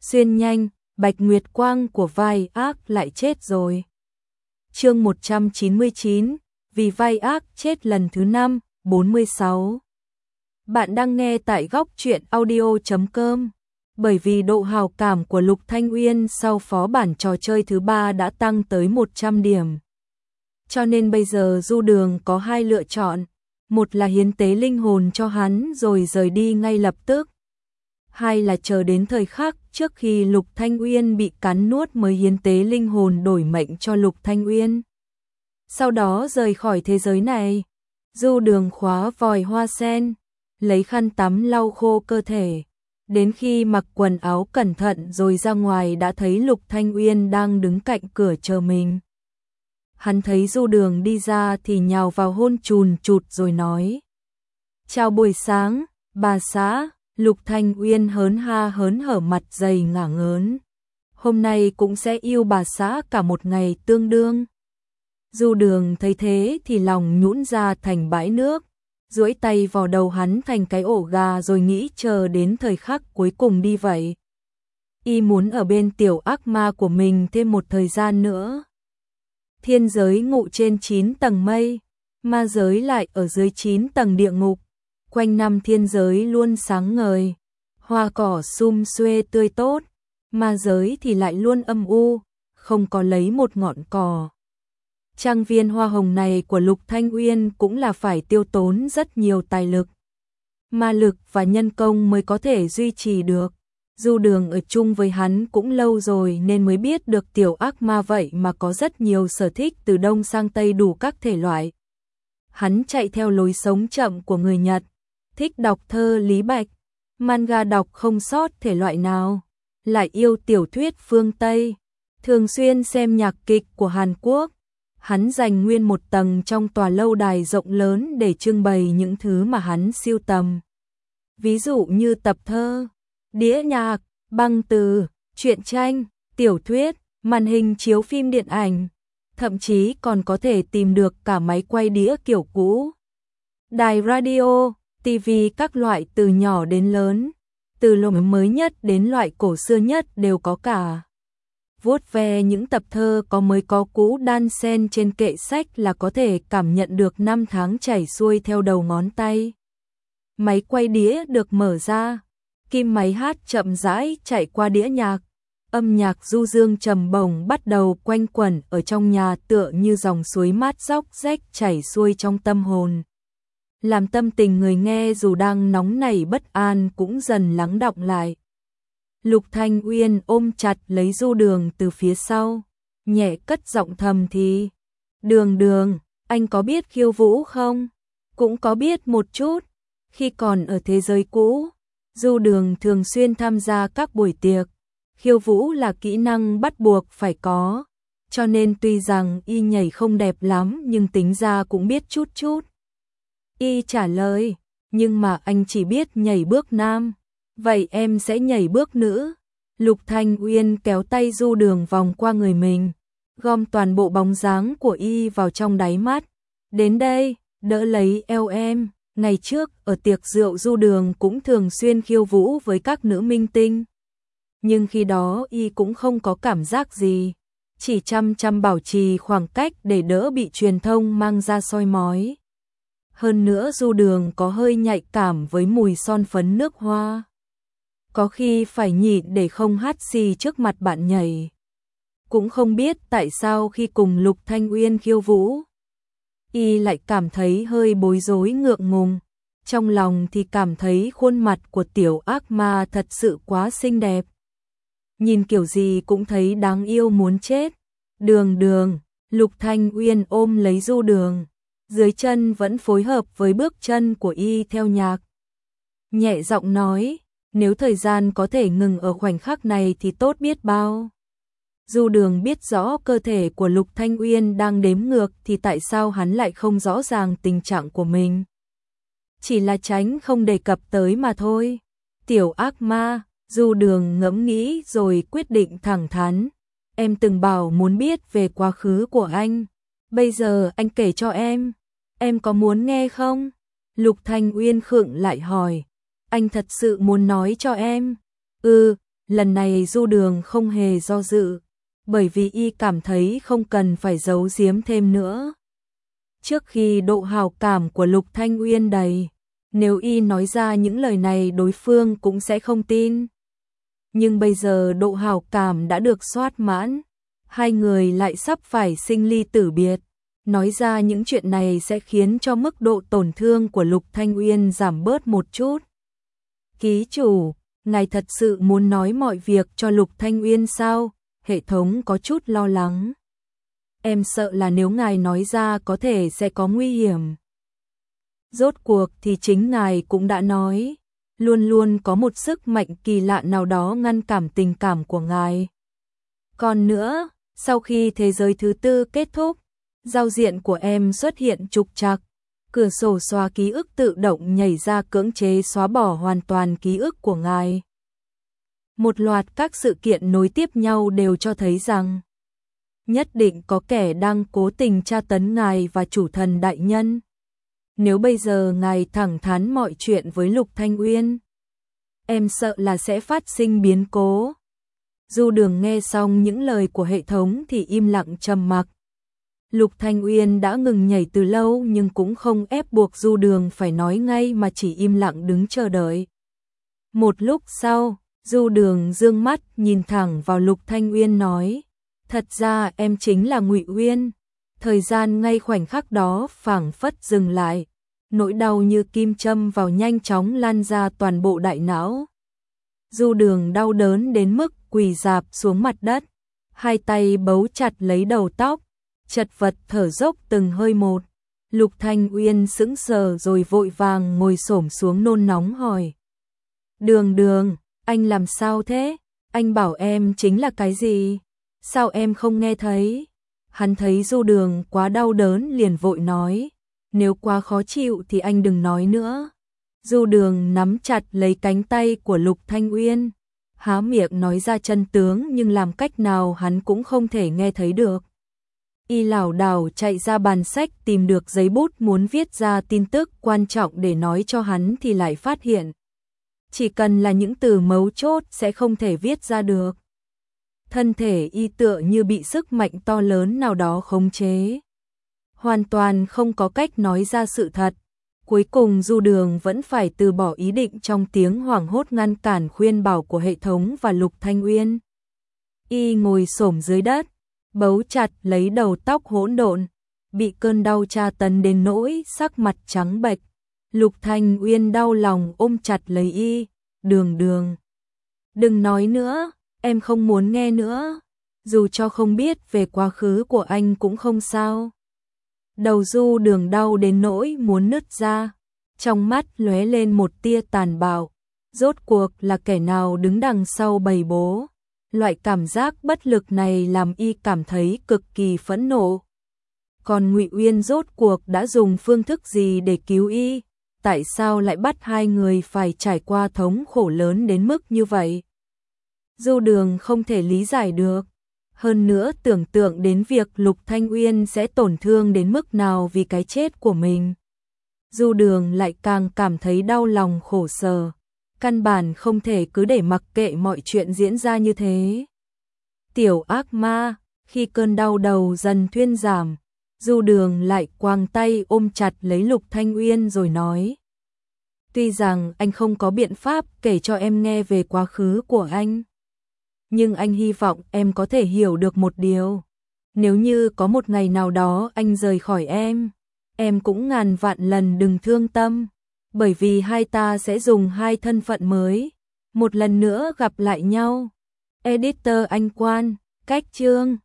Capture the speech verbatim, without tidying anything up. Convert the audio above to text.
Xuyên nhanh, Bạch Nguyệt Quang của vai ác lại chết rồi. Chương một trăm chín mươi chín, vì vai ác chết lần thứ năm, bốn mươi sáu. Bạn đang nghe tại góc truyện audio chấm com. Bởi vì độ hào cảm của Lục Thanh Uyên sau phó bản trò chơi thứ ba đã tăng tới một trăm điểm. Cho nên bây giờ Du Đường có hai lựa chọn, một là hiến tế linh hồn cho hắn rồi rời đi ngay lập tức. Hai là chờ đến thời khắc trước khi Lục Thanh Uyên bị cắn nuốt mới hiến tế linh hồn đổi mệnh cho Lục Thanh Uyên. Sau đó rời khỏi thế giới này, Du Đường khóa vòi hoa sen, lấy khăn tắm lau khô cơ thể. Đến khi mặc quần áo cẩn thận rồi ra ngoài đã thấy Lục Thanh Uyên đang đứng cạnh cửa chờ mình. Hắn thấy Du Đường đi ra thì nhào vào hôn chùn chụt rồi nói: "Chào buổi sáng, bà xã." Lục Thanh Uyên hớn ha hớn hở mặt dày ngả ngớn. Hôm nay cũng sẽ yêu bà xã cả một ngày tương đương. Du Đường thấy thế thì lòng nhũn ra thành bãi nước, duỗi tay vào đầu hắn thành cái ổ gà rồi nghĩ chờ đến thời khắc cuối cùng đi vậy. Y muốn ở bên tiểu ác ma của mình thêm một thời gian nữa. Thiên giới ngụ trên chín tầng mây, ma giới lại ở dưới chín tầng địa ngục. Quanh năm thiên giới luôn sáng ngời, hoa cỏ sum xuê tươi tốt, ma giới thì lại luôn âm u, không có lấy một ngọn cỏ. Trang viên hoa hồng này của Lục Thanh Uyên cũng là phải tiêu tốn rất nhiều tài lực, ma lực và nhân công mới có thể duy trì được. Du Đường ở chung với hắn cũng lâu rồi nên mới biết được tiểu ác ma vậy mà có rất nhiều sở thích từ đông sang tây đủ các thể loại. Hắn chạy theo lối sống chậm của người Nhật, thích đọc thơ Lý Bạch, manga đọc không sót thể loại nào, lại yêu tiểu thuyết phương Tây, thường xuyên xem nhạc kịch của Hàn Quốc. Hắn dành nguyên một tầng trong tòa lâu đài rộng lớn để trưng bày những thứ mà hắn sưu tầm. Ví dụ như tập thơ, đĩa nhạc, băng từ, truyện tranh, tiểu thuyết, màn hình chiếu phim điện ảnh, thậm chí còn có thể tìm được cả máy quay đĩa kiểu cũ, đài radio, ti vi các loại từ nhỏ đến lớn, từ loại mới nhất đến loại cổ xưa nhất đều có cả. Vuốt ve những tập thơ có mới có cũ đan xen trên kệ sách là có thể cảm nhận được năm tháng chảy xuôi theo đầu ngón tay. Máy quay đĩa được mở ra, kim máy hát chậm rãi chạy qua đĩa nhạc, âm nhạc du dương trầm bổng bắt đầu quanh quẩn ở trong nhà tựa như dòng suối mát róc rách chảy xuôi trong tâm hồn, làm tâm tình người nghe dù đang nóng nảy bất an cũng dần lắng đọng lại. Lục Thanh Uyên ôm chặt lấy Du Đường từ phía sau, nhẹ cất giọng thầm thì: "Đường Đường, anh có biết khiêu vũ không?" "Cũng có biết một chút." Khi còn ở thế giới cũ, Du Đường thường xuyên tham gia các buổi tiệc. Khiêu vũ là kỹ năng bắt buộc phải có, cho nên tuy rằng y nhảy không đẹp lắm nhưng tính ra cũng biết chút chút. Y trả lời: "Nhưng mà anh chỉ biết nhảy bước nam." "Vậy em sẽ nhảy bước nữ." Lục Thanh Uyên kéo tay Du Đường vòng qua người mình, gom toàn bộ bóng dáng của y vào trong đáy mắt. "Đến đây, đỡ lấy eo em." Ngày trước ở tiệc rượu Du Đường cũng thường xuyên khiêu vũ với các nữ minh tinh. Nhưng khi đó y cũng không có cảm giác gì, chỉ chăm chăm bảo trì khoảng cách để đỡ bị truyền thông mang ra soi mói. Hơn nữa Du Đường có hơi nhạy cảm với mùi son phấn nước hoa, có khi phải nhịn để không hắt xì trước mặt bạn nhảy. Cũng không biết tại sao khi cùng Lục Thanh Uyên khiêu vũ, y lại cảm thấy hơi bối rối ngượng ngùng, trong lòng thì cảm thấy khuôn mặt của tiểu ác ma thật sự quá xinh đẹp. Nhìn kiểu gì cũng thấy đáng yêu muốn chết. "Đường Đường." Lục Thanh Uyên ôm lấy Du Đường, dưới chân vẫn phối hợp với bước chân của y theo nhạc. Nhẹ giọng nói: "Nếu thời gian có thể ngừng ở khoảnh khắc này thì tốt biết bao." Du Đường biết rõ cơ thể của Lục Thanh Uyên đang đếm ngược thì tại sao hắn lại không rõ ràng tình trạng của mình. Chỉ là tránh không đề cập tới mà thôi. "Tiểu ác ma." Du Đường ngẫm nghĩ rồi quyết định thẳng thắn: "Em từng bảo muốn biết về quá khứ của anh. Bây giờ anh kể cho em. Em có muốn nghe không?" Lục Thanh Uyên khựng lại hỏi: "Anh thật sự muốn nói cho em?" "Ừ." lần này Du Đường không hề do dự, bởi vì y cảm thấy không cần phải giấu giếm thêm nữa. Trước khi độ hào cảm của Lục Thanh Uyên đầy, nếu y nói ra những lời này đối phương cũng sẽ không tin. Nhưng bây giờ độ hào cảm đã được soát mãn, hai người lại sắp phải sinh ly tử biệt. Nói ra những chuyện này sẽ khiến cho mức độ tổn thương của Lục Thanh Uyên giảm bớt một chút. Ký chủ, ngài thật sự muốn nói mọi việc cho Lục Thanh Uyên sao? Hệ thống có chút lo lắng. Em sợ là nếu ngài nói ra có thể sẽ có nguy hiểm. Rốt cuộc thì chính ngài cũng đã nói, luôn luôn có một sức mạnh kỳ lạ nào đó ngăn cản tình cảm của ngài. Còn nữa, sau khi thế giới thứ tư kết thúc, giao diện của em xuất hiện trục trặc, cửa sổ xóa ký ức tự động nhảy ra cưỡng chế xóa bỏ hoàn toàn ký ức của ngài. Một loạt các sự kiện nối tiếp nhau đều cho thấy rằng nhất định có kẻ đang cố tình tra tấn ngài và chủ thần đại nhân. Nếu bây giờ ngài thẳng thắn mọi chuyện với Lục Thanh Uyên, em sợ là sẽ phát sinh biến cố. Du Đường nghe xong những lời của hệ thống thì im lặng trầm mặc. Lục Thanh Uyên đã ngừng nhảy từ lâu nhưng cũng không ép buộc Du Đường phải nói ngay mà chỉ im lặng đứng chờ đợi. Một lúc sau, Du Đường dương mắt nhìn thẳng vào Lục Thanh Uyên nói, thật ra em chính là Ngụy Uyên. Thời gian ngay khoảnh khắc đó phảng phất dừng lại, nỗi đau như kim châm vào nhanh chóng lan ra toàn bộ đại não. Du Đường đau đớn đến mức quỳ rạp xuống mặt đất, hai tay bấu chặt lấy đầu tóc, chật vật thở dốc từng hơi một. Lục Thanh Uyên sững sờ rồi vội vàng ngồi xổm xuống nôn nóng hỏi. Đường Đường, anh làm sao thế? Anh bảo em chính là cái gì? Sao em không nghe thấy? Hắn thấy Du Đường quá đau đớn liền vội nói, nếu quá khó chịu thì anh đừng nói nữa. Du Đường nắm chặt lấy cánh tay của Lục Thanh Uyên, há miệng nói ra chân tướng nhưng làm cách nào hắn cũng không thể nghe thấy được. Y lảo đảo chạy ra bàn sách tìm được giấy bút muốn viết ra tin tức quan trọng để nói cho hắn thì lại phát hiện, chỉ cần là những từ mấu chốt sẽ không thể viết ra được. Thân thể y tựa như bị sức mạnh to lớn nào đó khống chế, hoàn toàn không có cách nói ra sự thật. Cuối cùng Du Đường vẫn phải từ bỏ ý định trong tiếng hoảng hốt ngăn cản khuyên bảo của hệ thống và Lục Thanh Uyên. Y ngồi xổm dưới đất, bấu chặt lấy đầu tóc hỗn độn, bị cơn đau tra tấn đến nỗi sắc mặt trắng bệch. Lục Thanh Uyên đau lòng ôm chặt lấy y, Đường Đường, đừng nói nữa, em không muốn nghe nữa, dù cho không biết về quá khứ của anh cũng không sao. Đầu Du Đường đau đến nỗi muốn nứt ra, trong mắt lóe lên một tia tàn bạo, rốt cuộc là kẻ nào đứng đằng sau bầy bố. Loại cảm giác bất lực này làm y cảm thấy cực kỳ phẫn nộ. Còn Ngụy Uyên rốt cuộc đã dùng phương thức gì để cứu y? Tại sao lại bắt hai người phải trải qua thống khổ lớn đến mức như vậy? Du Đường không thể lý giải được. Hơn nữa tưởng tượng đến việc Lục Thanh Uyên sẽ tổn thương đến mức nào vì cái chết của mình. Du Đường lại càng cảm thấy đau lòng khổ sở. Căn bản không thể cứ để mặc kệ mọi chuyện diễn ra như thế. Tiểu ác ma, khi cơn đau đầu dần thuyên giảm, Du Đường lại quàng tay ôm chặt lấy Lục Thanh Uyên rồi nói. Tuy rằng anh không có biện pháp kể cho em nghe về quá khứ của anh, nhưng anh hy vọng em có thể hiểu được một điều. Nếu như có một ngày nào đó anh rời khỏi em, em cũng ngàn vạn lần đừng thương tâm, bởi vì hai ta sẽ dùng hai thân phận mới, một lần nữa gặp lại nhau. Editor Anh Quan, cách chương